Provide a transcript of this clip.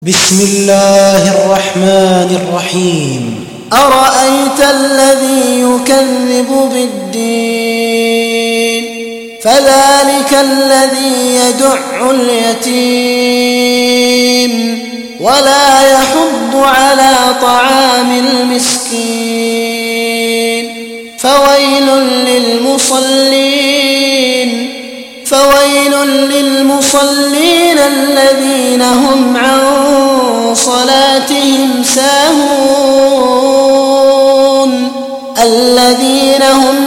بسم الله الرحمن الرحيم. أرأيت الذي يكذب بالدين فذلك الذي يدع اليتيم ولا يحض على طعام المسكين فويل للمصلين الذين هم عن صلاتهم ساهون الذين هم